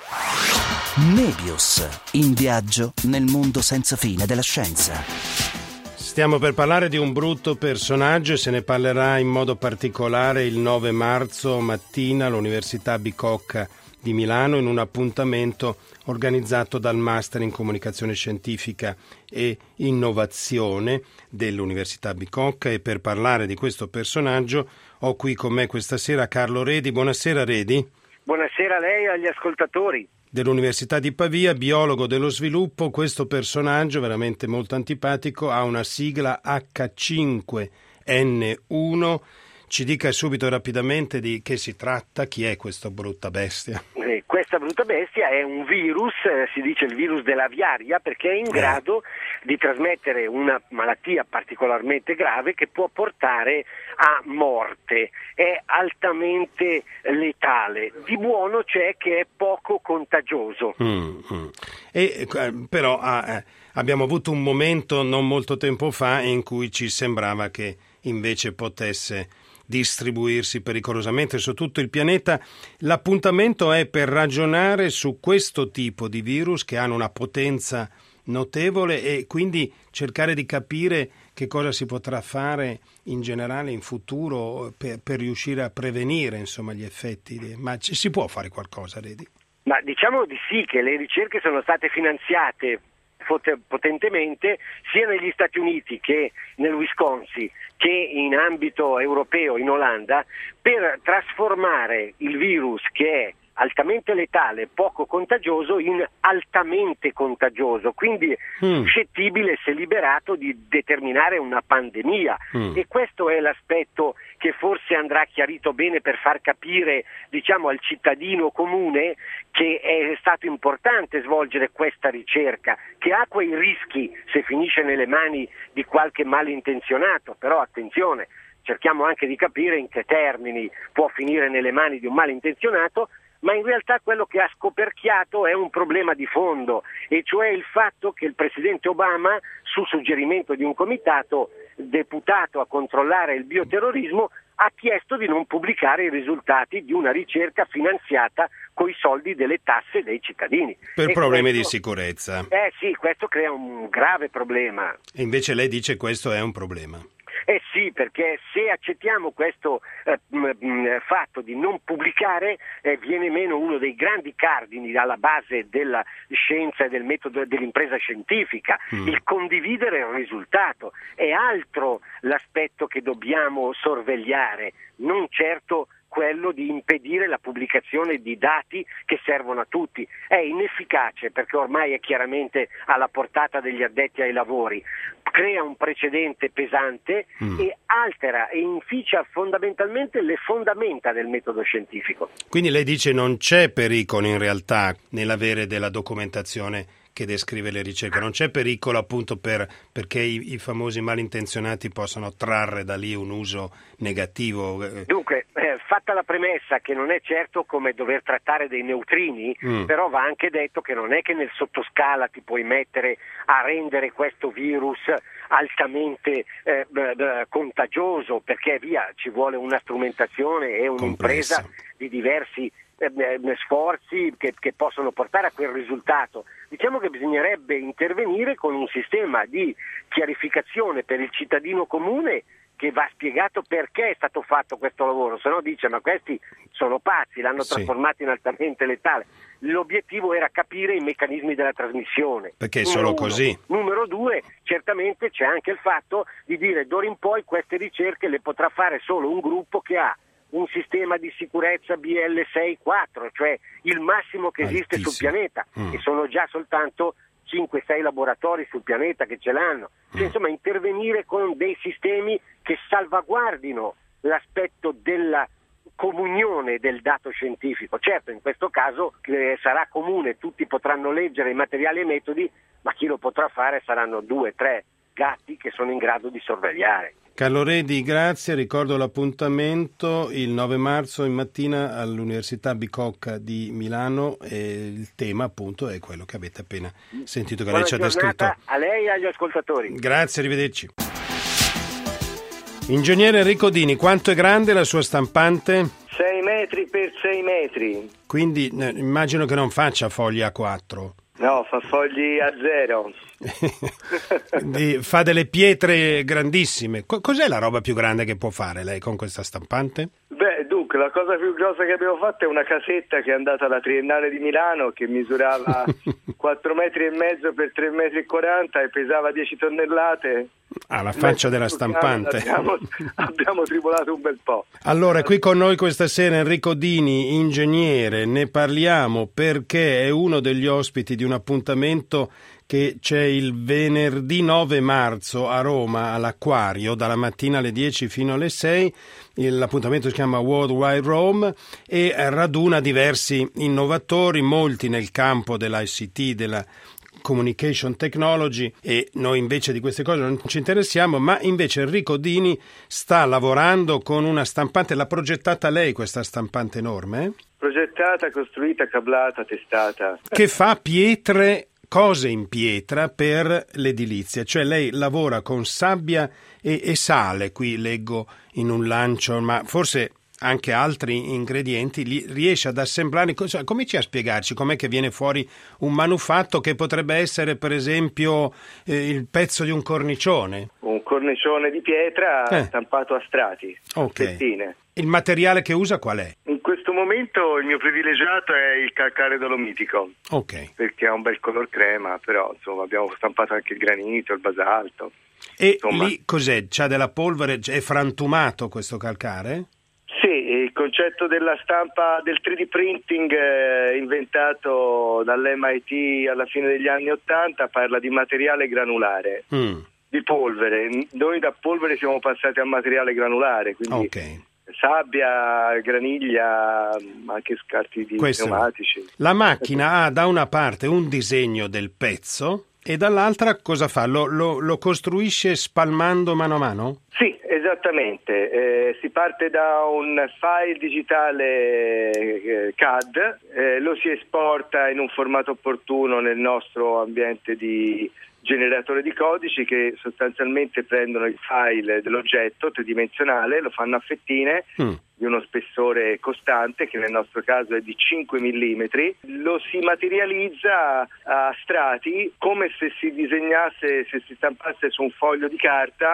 Mebius, in viaggio nel mondo senza fine della scienza. Stiamo per parlare di un brutto personaggio, e se ne parlerà in modo particolare il nove marzo mattina all'Università Bicocca di Milano, in un appuntamento organizzato dal Master in Comunicazione Scientifica e Innovazione dell'Università Bicocca. E per parlare di questo personaggio ho qui con me questa sera Carlo Redi. Buonasera Redi. Buonasera a lei e agli ascoltatori. Dell'Università di Pavia, biologo dello sviluppo. Questo personaggio veramente molto antipatico ha una sigla acca cinque enne uno. Ci dica subito rapidamente di che si tratta, chi è questa brutta bestia? Eh, questa brutta bestia è un virus, eh, si dice il virus dell'aviaria, perché è in grado di trasmettere una malattia particolarmente grave che può portare a morte. È altamente letale. Di buono c'è che è poco contagioso. Mm-hmm. E, però eh, abbiamo avuto un momento non molto tempo fa in cui ci sembrava che invece potesse distribuirsi pericolosamente su tutto il pianeta. L'appuntamento è per ragionare su questo tipo di virus che hanno una potenza notevole, e quindi cercare di capire che cosa si potrà fare in generale in futuro per, per riuscire a prevenire insomma gli effetti. Di... Ma ci si può fare qualcosa, Redi? Ma diciamo di sì, che le ricerche sono state finanziate potentemente sia negli Stati Uniti che nel Wisconsin che in ambito europeo, in Olanda, per trasformare il virus, che è altamente letale, poco contagioso, in altamente contagioso, quindi mm. suscettibile, se liberato, di determinare una pandemia. Mm. E questo è l'aspetto che forse andrà chiarito bene per far capire, diciamo, al cittadino comune che è stato importante svolgere questa ricerca, che ha quei rischi se finisce nelle mani di qualche malintenzionato, però attenzione, cerchiamo anche di capire in che termini può finire nelle mani di un malintenzionato, ma in realtà quello che ha scoperchiato è un problema di fondo, e cioè il fatto che il presidente Obama, su suggerimento di un comitato deputato a controllare il bioterrorismo, ha chiesto di non pubblicare i risultati di una ricerca finanziata coi soldi delle tasse dei cittadini. Per e problemi questo, di sicurezza. Eh sì, questo crea un grave problema. E invece lei dice questo è un problema. Eh sì, perché se accettiamo questo eh, mh, fatto di non pubblicare eh, viene meno uno dei grandi cardini alla base della scienza e del metodo dell'impresa scientifica, mm. il condividere il risultato. È altro l'aspetto che dobbiamo sorvegliare, non certo quello di impedire la pubblicazione di dati che servono a tutti. È inefficace perché ormai è chiaramente alla portata degli addetti ai lavori, crea un precedente pesante mm. e altera e inficia fondamentalmente le fondamenta del metodo scientifico. Quindi lei dice non c'è pericolo in realtà nell'avere della documentazione che descrive le ricerche, non c'è pericolo appunto per, perché i, i famosi malintenzionati possano trarre da lì un uso negativo? Dunque, eh, fatta la premessa che non è certo come dover trattare dei neutrini, mm. però va anche detto che non è che nel sottoscala ti puoi mettere a rendere questo virus altamente eh, b- contagioso, perché via ci vuole una strumentazione e un'impresa Complessa. di diversi sforzi che, che possono portare a quel risultato. Diciamo che bisognerebbe intervenire con un sistema di chiarificazione per il cittadino comune che va spiegato perché è stato fatto questo lavoro, se no dice ma questi sono pazzi, l'hanno sì. trasformato in altamente letale. L'obiettivo era capire i meccanismi della trasmissione. Perché solo uno. così? Numero due, certamente c'è anche il fatto di dire d'ora in poi queste ricerche le potrà fare solo un gruppo che ha un sistema di sicurezza B L sei quattro, cioè il massimo che esiste Altissimo. sul pianeta, mm. e sono già soltanto cinque sei laboratori sul pianeta che ce l'hanno. Cioè, mm. insomma, intervenire con dei sistemi che salvaguardino l'aspetto della comunione del dato scientifico. Certo, in questo caso eh, sarà comune, tutti potranno leggere i materiali e metodi, ma chi lo potrà fare saranno due, tre gatti che sono in grado di sorvegliare. Carlo Redi, grazie, ricordo l'appuntamento il nove marzo in mattina all'Università Bicocca di Milano e il tema appunto è quello che avete appena sentito che Buona lei ci ha descritto. A lei e agli ascoltatori. Grazie, arrivederci. Ingegnere Enrico Dini, quanto è grande la sua stampante? sei metri per sei metri. Quindi eh, immagino che non faccia fogli A quattro. No, fa fogli a zero. Fa delle pietre grandissime. Cos'è la roba più grande che può fare lei con questa stampante? Beh, dunque, la cosa più grossa che abbiamo fatto è una casetta che è andata alla Triennale di Milano, che misurava quattro metri e mezzo per tre metri e quaranta e pesava dieci tonnellate. Ah, la faccia della stampante. Abbiamo, abbiamo tribolato un bel po'. Allora, qui con noi questa sera Enrico Dini, ingegnere, ne parliamo perché è uno degli ospiti di un appuntamento che c'è il venerdì nove marzo a Roma all'Acquario dalla mattina alle dieci fino alle sei. L'appuntamento si chiama World Wide Rome e raduna diversi innovatori, molti nel campo dell'I C T, della Communication Technology, e noi invece di queste cose non ci interessiamo, ma invece Enrico Dini sta lavorando con una stampante. L'ha progettata lei questa stampante enorme? Progettata, costruita, cablata, testata. Che fa pietre, cose in pietra per l'edilizia, cioè lei lavora con sabbia e, e sale, qui leggo in un lancio, ma forse anche altri ingredienti, li riesce ad assemblare. Cominci a spiegarci com'è che viene fuori un manufatto che potrebbe essere per esempio eh, il pezzo di un cornicione. Un cornicione di pietra eh. stampato a strati, okay. fettine. Il materiale che usa qual è? In questo momento il mio privilegiato è il calcare dolomitico, okay. perché ha un bel color crema, però insomma abbiamo stampato anche il granito, il basalto. E insomma, lì cos'è? C'ha della polvere? È frantumato questo calcare? Sì, il concetto della stampa del tre D printing eh, inventato dall'M I T alla fine degli anni Ottanta parla di materiale granulare, mm. di polvere. Noi da polvere siamo passati a materiale granulare, quindi okay. sabbia, graniglia, anche scarti di Questo pneumatici. La macchina ha da una parte un disegno del pezzo e dall'altra cosa fa? Lo, lo, lo costruisce spalmando mano a mano? Sì, esattamente. Eh, si parte da un file digitale eh, C A D, eh, lo si esporta in un formato opportuno nel nostro ambiente di generatore di codici, che sostanzialmente prendono il file dell'oggetto tridimensionale, lo fanno a fettine mm. di uno spessore costante, che nel nostro caso è di cinque millimetri, lo si materializza a strati come se si disegnasse, se si stampasse su un foglio di carta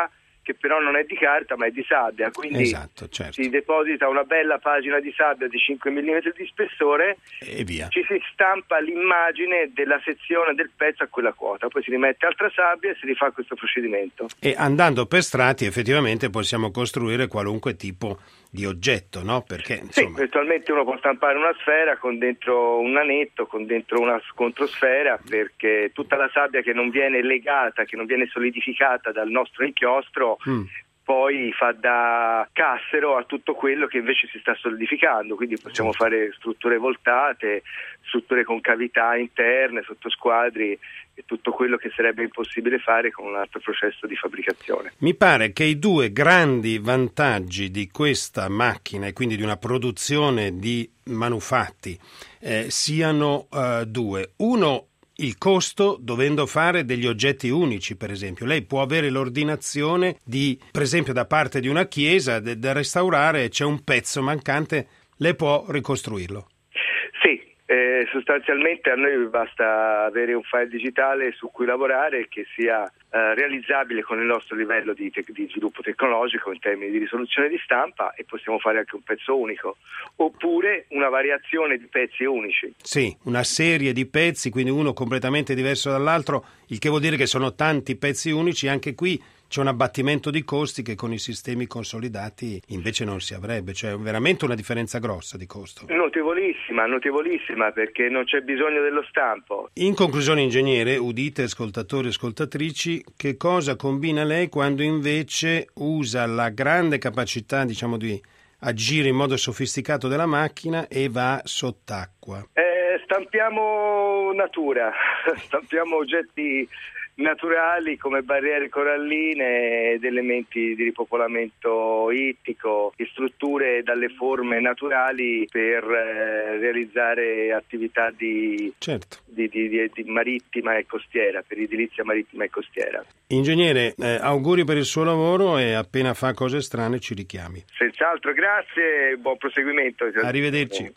che però non è di carta ma è di sabbia, quindi esatto, certo. si deposita una bella pagina di sabbia di cinque millimetri di spessore e via. Ci si stampa l'immagine della sezione del pezzo a quella quota, poi si rimette altra sabbia e si rifà questo procedimento. E andando per strati effettivamente possiamo costruire qualunque tipo di oggetto, no? Perché insomma... Sì, virtualmente uno può stampare una sfera con dentro un nanetto, con dentro una controsfera, perché tutta la sabbia che non viene legata, che non viene solidificata dal nostro inchiostro mm. poi fa da cassero a tutto quello che invece si sta solidificando, quindi possiamo fare strutture voltate, strutture con cavità interne, sottosquadri e tutto quello che sarebbe impossibile fare con un altro processo di fabbricazione. Mi pare che i due grandi vantaggi di questa macchina e quindi di una produzione di manufatti eh, siano eh, due. Uno, il costo, dovendo fare degli oggetti unici, per esempio. Lei può avere l'ordinazione di, per esempio, da parte di una chiesa de- da restaurare, c'è un pezzo mancante, lei può ricostruirlo. Sì, eh, sostanzialmente a noi basta avere un file digitale su cui lavorare che sia eh, realizzabile con il nostro livello di, te- di sviluppo tecnologico in termini di risoluzione di stampa, e possiamo fare anche un pezzo unico, oppure una variazione di pezzi unici. Sì, una serie di pezzi, quindi uno completamente diverso dall'altro, il che vuol dire che sono tanti pezzi unici. Anche qui c'è un abbattimento di costi che con i sistemi consolidati invece non si avrebbe, cioè veramente una differenza grossa di costo. Notevolissima, notevolissima, perché non c'è bisogno dello stampo. In conclusione, ingegnere, udite ascoltatori e ascoltatrici, che cosa combina lei quando invece usa la grande capacità, diciamo, di agire in modo sofisticato della macchina e va sott'acqua? Eh, stampiamo natura, stampiamo oggetti naturali come barriere coralline ed elementi di ripopolamento ittico, e strutture dalle forme naturali per eh, realizzare attività di, certo. di, di, di, di marittima e costiera, per edilizia marittima e costiera. Ingegnere, eh, auguri per il suo lavoro e appena fa cose strane ci richiami. Senz'altro, grazie e buon proseguimento. Arrivederci.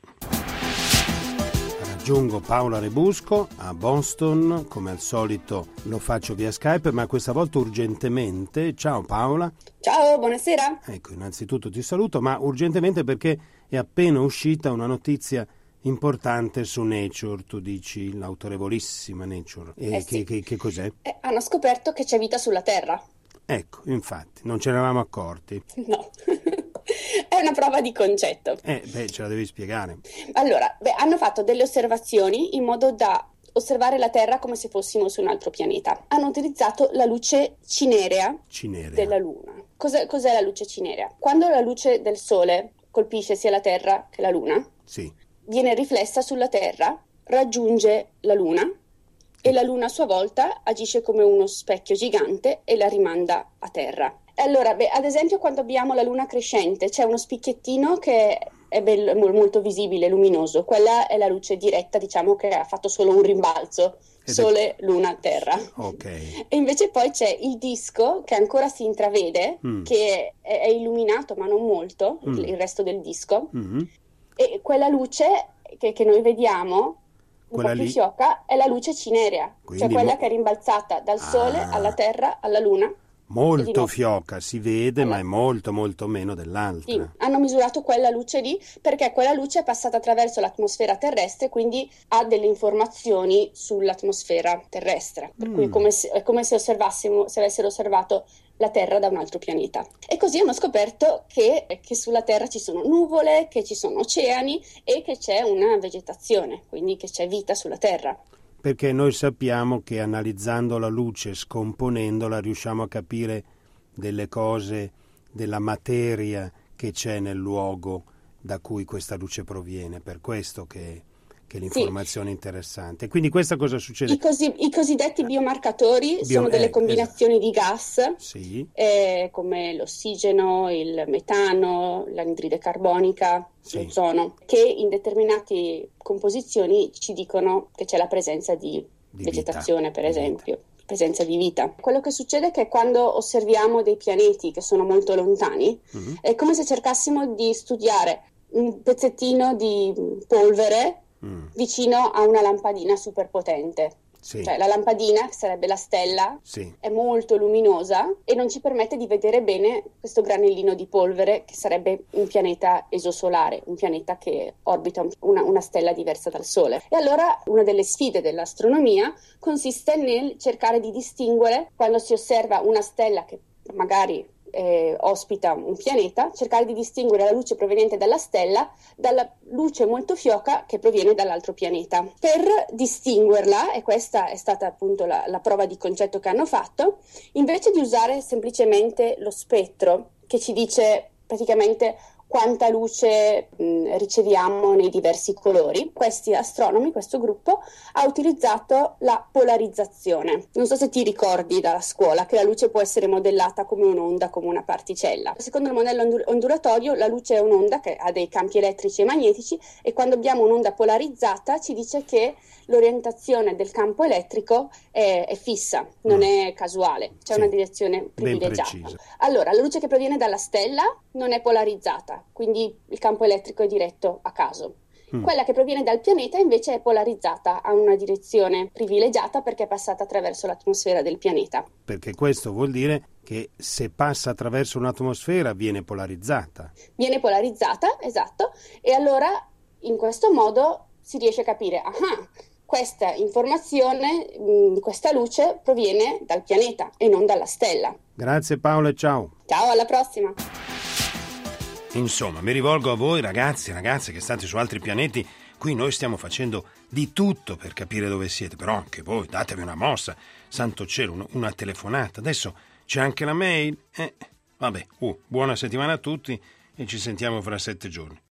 Raggiungo Paola Rebusco a Boston, come al solito lo faccio via Skype, ma questa volta urgentemente. Ciao Paola. Ciao, buonasera. Ecco, innanzitutto ti saluto, ma urgentemente perché è appena uscita una notizia importante su Nature, tu dici l'autorevolissima Nature. E eh sì. che, che, che cos'è? Eh, hanno scoperto che c'è vita sulla Terra. Ecco, infatti, non ce ne eravamo accorti. No. È una prova di concetto. Eh, beh, ce la devi spiegare. Allora, beh, hanno fatto delle osservazioni in modo da osservare la Terra come se fossimo su un altro pianeta. Hanno utilizzato la luce cinerea, cinerea. della Luna. Cos'è, cos'è la luce cinerea? Quando la luce del Sole colpisce sia la Terra che la Luna, sì. viene riflessa sulla Terra, raggiunge la Luna e la Luna a sua volta agisce come uno specchio gigante e la rimanda a Terra. Allora, beh, ad esempio quando abbiamo la luna crescente c'è uno spicchiettino che è bello, molto visibile, luminoso. Quella è la luce diretta, diciamo, che ha fatto solo un rimbalzo, Sole, Luna, Terra. Okay. E invece poi c'è il disco che ancora si intravede, mm. che è, è illuminato ma non molto, mm. il resto del disco. Mm-hmm. E quella luce che, che noi vediamo, un quella po' più lì... fioca, è la luce cinerea, Quindi cioè quella mo... che è rimbalzata dal Sole ah. alla Terra, alla Luna. Molto fioca, si vede, allora, ma è molto molto meno dell'altra. Sì, hanno misurato quella luce lì perché quella luce è passata attraverso l'atmosfera terrestre, quindi ha delle informazioni sull'atmosfera terrestre, per mm. cui è come se, è come se osservassimo, se avessero osservato la Terra da un altro pianeta. E così hanno scoperto che, che sulla Terra ci sono nuvole, che ci sono oceani e che c'è una vegetazione, quindi che c'è vita sulla Terra. Perché noi sappiamo che analizzando la luce, scomponendola, riusciamo a capire delle cose, della materia che c'è nel luogo da cui questa luce proviene. Per questo che, che l'informazione sì. è interessante. Quindi questa cosa succede? I, cosi, i cosiddetti biomarcatori Bio, sono delle eh, combinazioni esatto. di gas, sì. eh, come l'ossigeno, il metano, l'anidride carbonica, sì. l'ozono, che in determinate composizioni ci dicono che c'è la presenza di, di vegetazione, vita. per esempio. Vita. presenza di vita. Quello che succede è che quando osserviamo dei pianeti che sono molto lontani, mm-hmm. è come se cercassimo di studiare un pezzettino di polvere mm. vicino a una lampadina superpotente. Sì. Cioè la lampadina, che sarebbe la stella, sì. è molto luminosa e non ci permette di vedere bene questo granellino di polvere che sarebbe un pianeta esosolare, un pianeta che orbita una, una stella diversa dal Sole. E allora una delle sfide dell'astronomia consiste nel cercare di distinguere, quando si osserva una stella che magari Eh, ospita un pianeta, cercare di distinguere la luce proveniente dalla stella dalla luce molto fioca che proviene dall'altro pianeta. Per distinguerla, e questa è stata appunto la, la prova di concetto che hanno fatto, invece di usare semplicemente lo spettro che ci dice praticamente quanta luce mh, riceviamo nei diversi colori, questi astronomi, questo gruppo, ha utilizzato la polarizzazione. Non so se ti ricordi dalla scuola che la luce può essere modellata come un'onda, come una particella. Secondo il modello ondu- ondulatorio la luce è un'onda che ha dei campi elettrici e magnetici, e quando abbiamo un'onda polarizzata ci dice che l'orientazione del campo elettrico è, è fissa, non è casuale, c'è Sì. una direzione privilegiata. Ben precisa. Allora, la luce che proviene dalla stella non è polarizzata, quindi il campo elettrico è diretto a caso. Mm. Quella che proviene dal pianeta invece è polarizzata, ha una direzione privilegiata perché è passata attraverso l'atmosfera del pianeta. Perché questo vuol dire che se passa attraverso un'atmosfera viene polarizzata. Viene polarizzata, esatto, e allora in questo modo si riesce a capire, ah, questa informazione, mh, questa luce proviene dal pianeta e non dalla stella. Grazie Paola e ciao. Ciao, alla prossima. Insomma, mi rivolgo a voi ragazzi e ragazze che state su altri pianeti. Qui noi stiamo facendo di tutto per capire dove siete, però anche voi datevi una mossa. Santo cielo, una telefonata. Adesso c'è anche la mail. Eh, vabbè, uh, buona settimana a tutti e ci sentiamo fra sette giorni.